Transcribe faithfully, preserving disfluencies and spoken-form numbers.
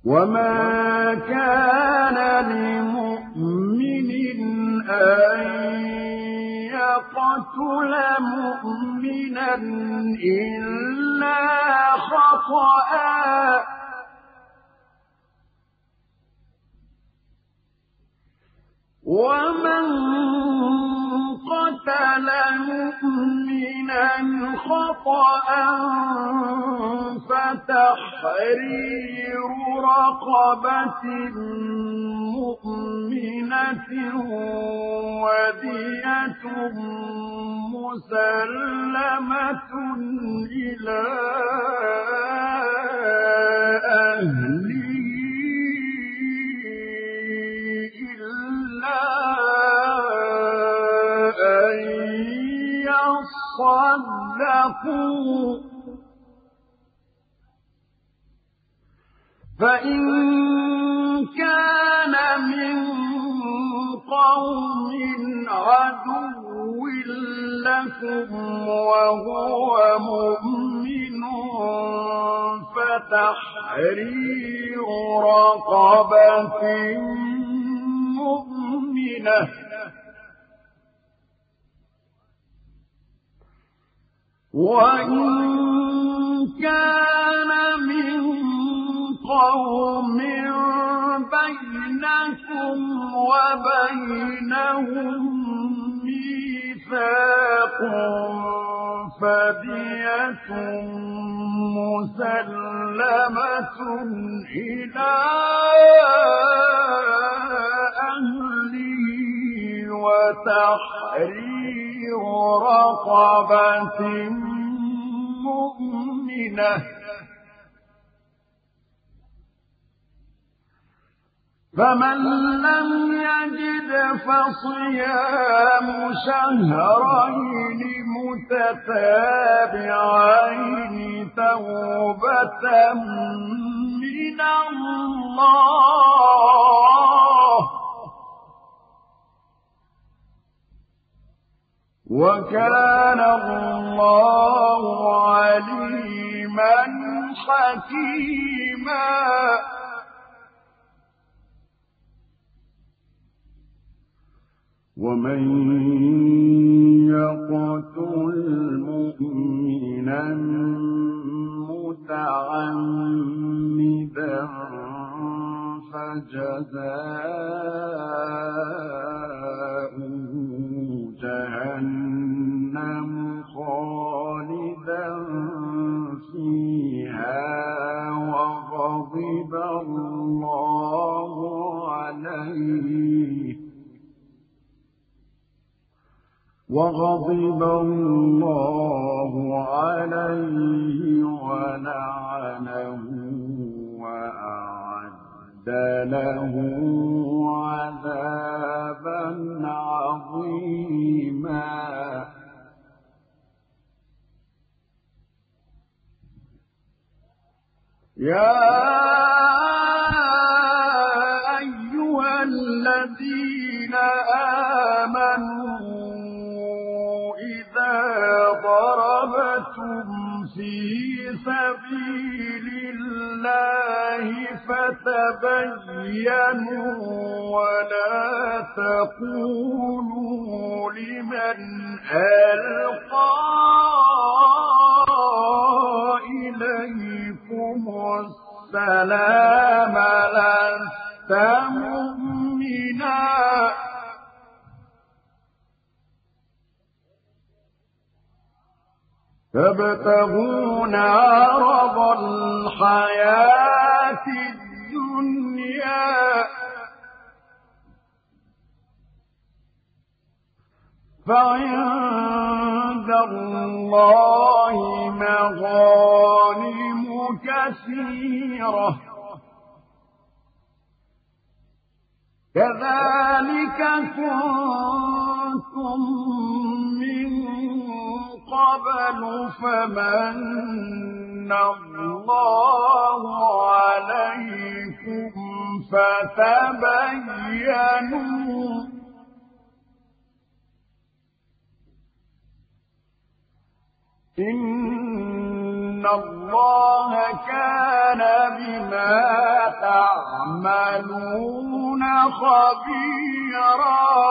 وما كان لمؤمن أن يقتل مؤمنا إلا خطأ ومن قتل مؤمنا خطأ فتحرير رقبة مؤمنة ودية مسلمة إلى أهله إلا أن يصدقوا فإن كان من قوم عدو لكم وهو مؤمن فتحرير رقبة مؤمنة وإن كان من قوم بينكم وبينهم ميثاق فدية مسلمة إلى أهله وتحرير رقبة مؤمنة فمن لم يجد فصيام شهرين متتابعين توبة من الله وكان الله عليما حكيما ومن يقتل مؤمنا متعمدا فجزاؤه جهنم خالدا فيها وغضب الله عليه وغضب الله عليه ولعنه وأعد له عذابا عظيما يا أيها الذين آمنوا ضربتم في سبيل الله فتبينوا ولا تقولوا لمن ألقى إليكم السلام لست مؤمنا تبتغون عرض الحياة الدنيا فعند الله مغانم كثيرة كذلك كنتم من قبل فمن الله عليكم فتبينوا إن الله كان بما تعملون خبيرا